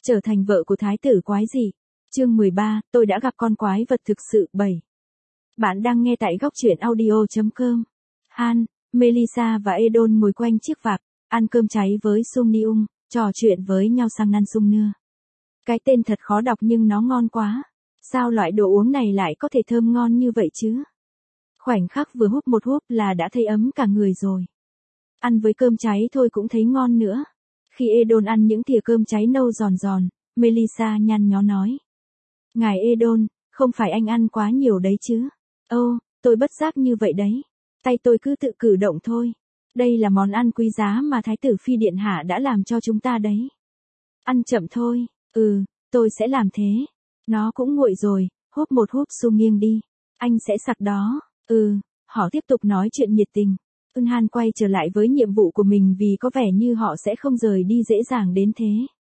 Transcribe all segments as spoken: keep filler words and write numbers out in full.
Trở thành vợ của thái tử quái dị. Chương mười ba, tôi đã gặp con quái vật thực sự. bảy. Bạn đang nghe tại góc truyện audio chấm com. Han, Melissa và Edon ngồi quanh chiếc vạc, ăn cơm cháy với Sung Ni-ung, trò chuyện với nhau sang năn sung nưa. Cái tên thật khó đọc nhưng nó ngon quá. Sao loại đồ uống này lại có thể thơm ngon như vậy chứ? Khoảnh khắc vừa húp một húp là đã thấy ấm cả người rồi. Ăn với cơm cháy thôi cũng thấy ngon nữa. Khi Edon ăn những thìa cơm cháy nâu giòn giòn, Melissa nhăn nhó nói. Ngài Edon, không phải anh ăn quá nhiều đấy chứ? Ô, tôi bất giác như vậy đấy. Tay tôi cứ tự cử động thôi. Đây là món ăn quý giá mà Thái tử Phi Điện Hạ đã làm cho chúng ta đấy. Ăn chậm thôi. Ừ, tôi sẽ làm thế. Nó cũng nguội rồi, húp một húp xu nghiêng đi. Anh sẽ sặc đó. Ừ, họ tiếp tục nói chuyện nhiệt tình. Ưn Han quay trở lại với nhiệm vụ của mình vì có vẻ như họ sẽ không rời đi dễ dàng đến thế.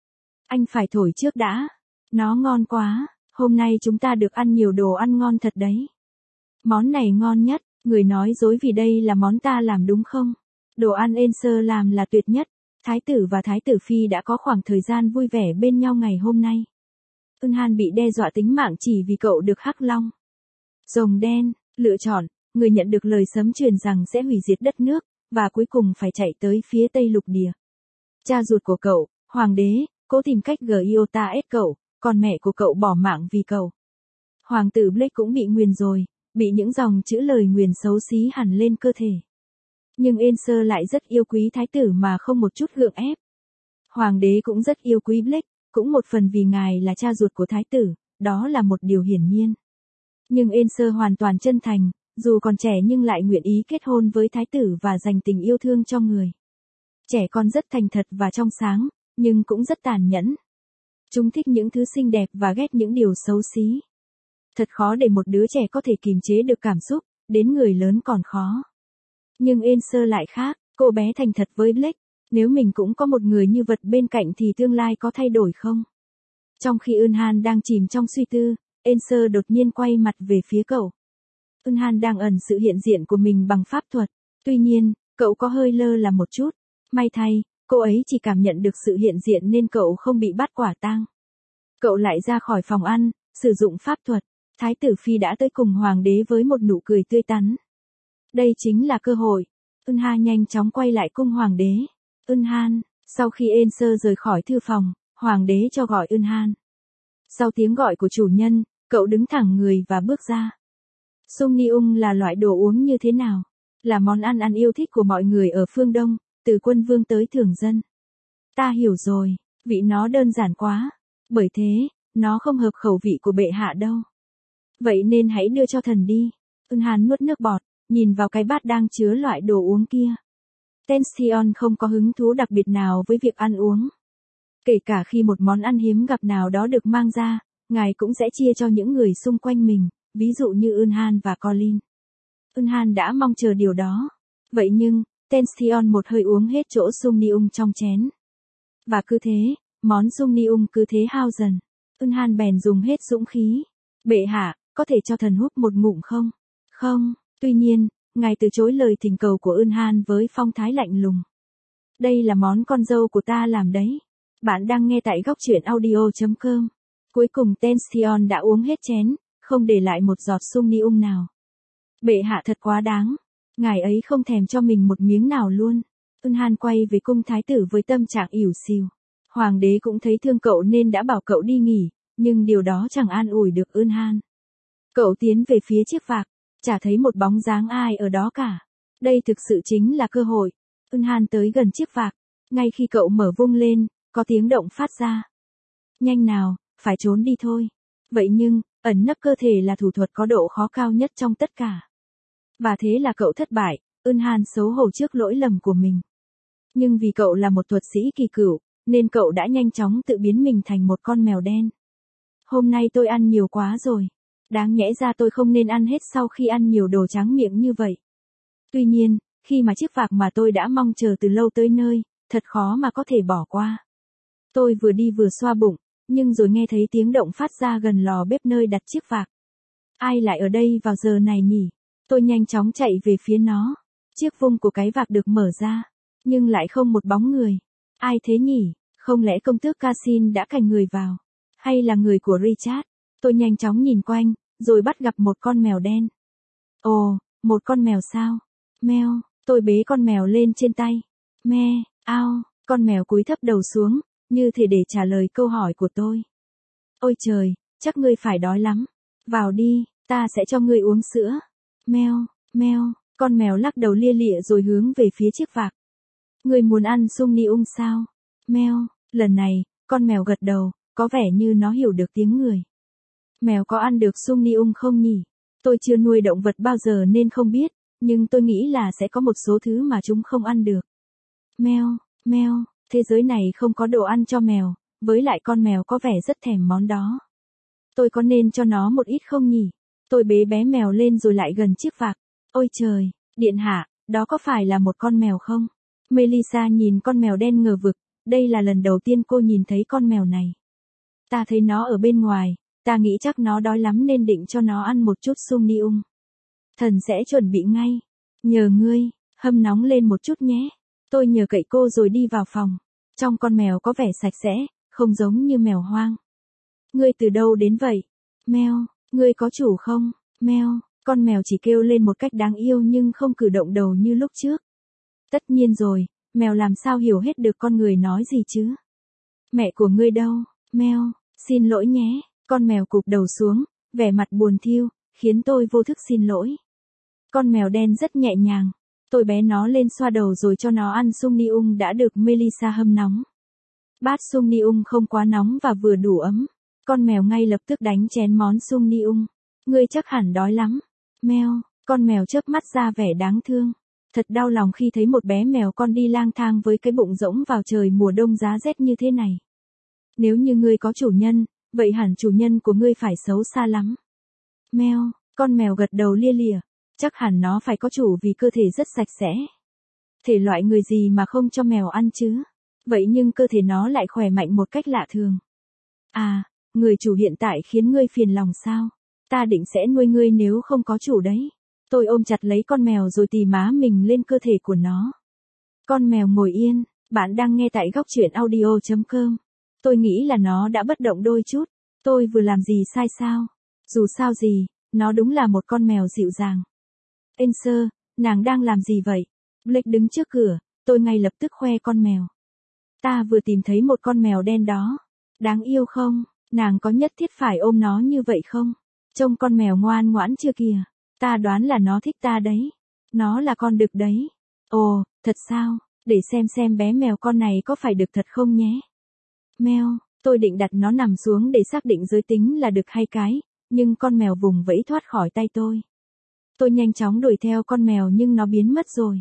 Anh phải thổi trước đã. Nó ngon quá, hôm nay chúng ta được ăn nhiều đồ ăn ngon thật đấy. Món này ngon nhất, người nói dối vì đây là món ta làm đúng không? Đồ ăn Enser làm là tuyệt nhất. Thái tử và Thái tử Phi đã có khoảng thời gian vui vẻ bên nhau ngày hôm nay. Ưn Han bị đe dọa tính mạng chỉ vì cậu được hắc long rồng đen lựa chọn, người nhận được lời sấm truyền rằng sẽ hủy diệt đất nước, và cuối cùng phải chạy tới phía Tây Lục Địa. Cha ruột của cậu, hoàng đế, cố tìm cách Giota ép cậu, còn mẹ của cậu bỏ mạng vì cậu. Hoàng tử Blake cũng bị nguyền rồi, bị những dòng chữ lời nguyền xấu xí hẳn lên cơ thể. Nhưng Enser lại rất yêu quý thái tử mà không một chút gượng ép. Hoàng đế cũng rất yêu quý Blake, cũng một phần vì ngài là cha ruột của thái tử, đó là một điều hiển nhiên. Nhưng Enser hoàn toàn chân thành, dù còn trẻ nhưng lại nguyện ý kết hôn với thái tử và dành tình yêu thương cho người. Trẻ con rất thành thật và trong sáng, nhưng cũng rất tàn nhẫn. Chúng thích những thứ xinh đẹp và ghét những điều xấu xí. Thật khó để một đứa trẻ có thể kìm chế được cảm xúc, đến người lớn còn khó. Nhưng Enser lại khác, cô bé thành thật với Blake, nếu mình cũng có một người như vật bên cạnh thì tương lai có thay đổi không? Trong khi Ưn Han đang chìm trong suy tư, Enser đột nhiên quay mặt về phía cậu. Ưn Han đang ẩn sự hiện diện của mình bằng pháp thuật, tuy nhiên, cậu có hơi lơ là một chút. May thay, cô ấy chỉ cảm nhận được sự hiện diện nên cậu không bị bắt quả tang. Cậu lại ra khỏi phòng ăn, sử dụng pháp thuật. Thái tử Phi đã tới cùng hoàng đế với một nụ cười tươi tắn. Đây chính là cơ hội. Ưn Han nhanh chóng quay lại cung hoàng đế. Ưn Han, sau khi Enser rời khỏi thư phòng, hoàng đế cho gọi Ưn Han. Sau tiếng gọi của chủ nhân, cậu đứng thẳng người và bước ra. Sung Ni-ung là loại đồ uống như thế nào? Là món ăn ăn yêu thích của mọi người ở phương Đông, từ quân vương tới thường dân. Ta hiểu rồi, vị nó đơn giản quá. Bởi thế, nó không hợp khẩu vị của bệ hạ đâu. Vậy nên hãy đưa cho thần đi. Ưn Han nuốt nước bọt, nhìn vào cái bát đang chứa loại đồ uống kia. Tension không có hứng thú đặc biệt nào với việc ăn uống. Kể cả khi một món ăn hiếm gặp nào đó được mang ra, ngài cũng sẽ chia cho những người xung quanh mình, ví dụ như Ưn Han và Colin. Ưn Han đã mong chờ điều đó. Vậy nhưng, Tension một hơi uống hết chỗ Sung Ni-ung trong chén. Và cứ thế, món Sung Ni-ung cứ thế hao dần. Ưn Han bèn dùng hết dũng khí. Bệ hạ, có thể cho thần húp một ngụm không? Không, tuy nhiên, ngài từ chối lời thỉnh cầu của Ưn Han với phong thái lạnh lùng. Đây là món con dâu của ta làm đấy. Bạn đang nghe tại góc truyện audio chấm com. Cuối cùng Tension đã uống hết chén, không để lại một giọt Sung Ni-ung nào. Bệ hạ thật quá đáng. Ngài ấy không thèm cho mình một miếng nào luôn. Ưn Han quay về cung thái tử với tâm trạng ỉu xìu. Hoàng đế cũng thấy thương cậu nên đã bảo cậu đi nghỉ, nhưng điều đó chẳng an ủi được Ưn Han. Cậu tiến về phía chiếc vạc, chả thấy một bóng dáng ai ở đó cả. Đây thực sự chính là cơ hội. Ưn Han tới gần chiếc vạc, ngay khi cậu mở vung lên, có tiếng động phát ra. Nhanh nào, phải trốn đi thôi. Vậy nhưng, ẩn nấp cơ thể là thủ thuật có độ khó cao nhất trong tất cả. Và thế là cậu thất bại. Ưn Han xấu hổ trước lỗi lầm của mình. Nhưng vì cậu là một thuật sĩ kỳ cửu, nên cậu đã nhanh chóng tự biến mình thành một con mèo đen. Hôm nay tôi ăn nhiều quá rồi. Đáng nhẽ ra tôi không nên ăn hết sau khi ăn nhiều đồ tráng miệng như vậy. Tuy nhiên, khi mà chiếc vạc mà tôi đã mong chờ từ lâu tới nơi, thật khó mà có thể bỏ qua. Tôi vừa đi vừa xoa bụng, nhưng rồi nghe thấy tiếng động phát ra gần lò bếp nơi đặt chiếc vạc. Ai lại ở đây vào giờ này nhỉ? Tôi nhanh chóng chạy về phía nó. Chiếc vung của cái vạc được mở ra, nhưng lại không một bóng người. Ai thế nhỉ? Không lẽ công tước Cassin đã cành người vào? Hay là người của Richard? Tôi nhanh chóng nhìn quanh, rồi bắt gặp một con mèo đen. Ồ, một con mèo sao? Meo, tôi bế con mèo lên trên tay. Me, ao, con mèo cúi thấp đầu xuống, như thể để trả lời câu hỏi của tôi. Ôi trời, chắc ngươi phải đói lắm. Vào đi, ta sẽ cho ngươi uống sữa. Meo, meo, con mèo lắc đầu lia lịa rồi hướng về phía chiếc vạc. Ngươi muốn ăn sung ni ung sao? Meo, lần này, con mèo gật đầu, có vẻ như nó hiểu được tiếng người. Mèo có ăn được sung ni ung không nhỉ? Tôi chưa nuôi động vật bao giờ nên không biết, nhưng tôi nghĩ là sẽ có một số thứ mà chúng không ăn được. Meo, meo, thế giới này không có đồ ăn cho mèo, với lại con mèo có vẻ rất thèm món đó. Tôi có nên cho nó một ít không nhỉ? Tôi bế bé mèo lên rồi lại gần chiếc vạc. Ôi trời, điện hạ, đó có phải là một con mèo không? Melissa nhìn con mèo đen ngờ vực, đây là lần đầu tiên cô nhìn thấy con mèo này. Ta thấy nó ở bên ngoài, ta nghĩ chắc nó đói lắm nên định cho nó ăn một chút sung ni ung. Thần sẽ chuẩn bị ngay. Nhờ ngươi, hâm nóng lên một chút nhé. Tôi nhờ cậy cô rồi đi vào phòng. Trong con mèo có vẻ sạch sẽ, không giống như mèo hoang. Ngươi từ đâu đến vậy? Meo, ngươi có chủ không? Meo, con mèo chỉ kêu lên một cách đáng yêu nhưng không cử động đầu như lúc trước. Tất nhiên rồi, mèo làm sao hiểu hết được con người nói gì chứ? Mẹ của ngươi đâu? Meo, xin lỗi nhé. Con mèo cụp đầu xuống, vẻ mặt buồn thiu, khiến tôi vô thức xin lỗi. Con mèo đen rất nhẹ nhàng. Tôi bế nó lên xoa đầu rồi cho nó ăn sung ni ung đã được Melissa hâm nóng. Bát sung ni ung không quá nóng và vừa đủ ấm. Con mèo ngay lập tức đánh chén món sung ni ung. Ngươi chắc hẳn đói lắm. Meo, con mèo chớp mắt ra vẻ đáng thương. Thật đau lòng khi thấy một bé mèo con đi lang thang với cái bụng rỗng vào trời mùa đông giá rét như thế này. Nếu như ngươi có chủ nhân, vậy hẳn chủ nhân của ngươi phải xấu xa lắm. Meo, con mèo gật đầu lia lịa. Chắc hẳn nó phải có chủ vì cơ thể rất sạch sẽ. Thể loại người gì mà không cho mèo ăn chứ? Vậy nhưng cơ thể nó lại khỏe mạnh một cách lạ thường. À, người chủ hiện tại khiến ngươi phiền lòng sao? Ta định sẽ nuôi ngươi nếu không có chủ đấy. Tôi ôm chặt lấy con mèo rồi tì má mình lên cơ thể của nó. Con mèo ngồi yên, bạn đang nghe tại góc truyện audio chấm com. Tôi nghĩ là nó đã bất động đôi chút. Tôi vừa làm gì sai sao? Dù sao gì, nó đúng là một con mèo dịu dàng. Enser, nàng đang làm gì vậy? Blake đứng trước cửa, tôi ngay lập tức khoe con mèo. Ta vừa tìm thấy một con mèo đen đó. Đáng yêu không? Nàng có nhất thiết phải ôm nó như vậy không? Trông con mèo ngoan ngoãn chưa kìa. Ta đoán là nó thích ta đấy. Nó là con đực đấy. Ồ, thật sao? Để xem xem bé mèo con này có phải đực thật không nhé. Meo, tôi định đặt nó nằm xuống để xác định giới tính là đực hay cái, nhưng con mèo vùng vẫy thoát khỏi tay tôi. Tôi nhanh chóng đuổi theo con mèo nhưng nó biến mất rồi.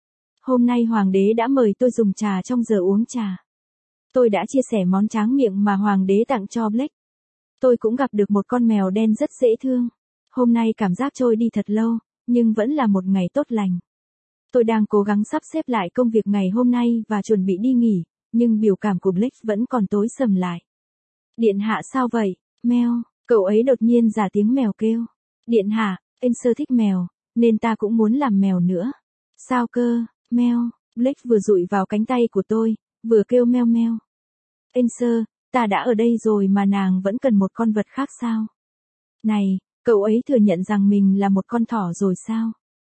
Hôm nay hoàng đế đã mời tôi dùng trà trong giờ uống trà. Tôi đã chia sẻ món tráng miệng mà hoàng đế tặng cho Blake. Tôi cũng gặp được một con mèo đen rất dễ thương. Hôm nay cảm giác trôi đi thật lâu, nhưng vẫn là một ngày tốt lành. Tôi đang cố gắng sắp xếp lại công việc ngày hôm nay và chuẩn bị đi nghỉ, nhưng biểu cảm của Blake vẫn còn tối sầm lại. Điện hạ sao vậy? Meo, cậu ấy đột nhiên giả tiếng mèo kêu. Điện hạ, Enser thích mèo, nên ta cũng muốn làm mèo nữa. Sao cơ? Meo, Blake vừa dụi vào cánh tay của tôi, vừa kêu meo meo. Enser, ta đã ở đây rồi mà nàng vẫn cần một con vật khác sao? Này, cậu ấy thừa nhận rằng mình là một con thỏ rồi sao?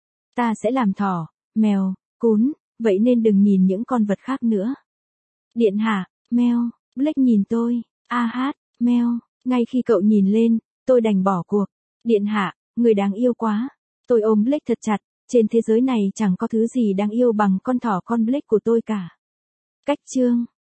Ta sẽ làm thỏ, mèo, cún, vậy nên đừng nhìn những con vật khác nữa. Điện hạ, meo, Blake nhìn tôi, a hát, meo, ngay khi cậu nhìn lên, tôi đành bỏ cuộc. Điện hạ, người đáng yêu quá. Tôi ôm Blake thật chặt, trên thế giới này chẳng có thứ gì đáng yêu bằng con thỏ con Blake của tôi cả. Cách chương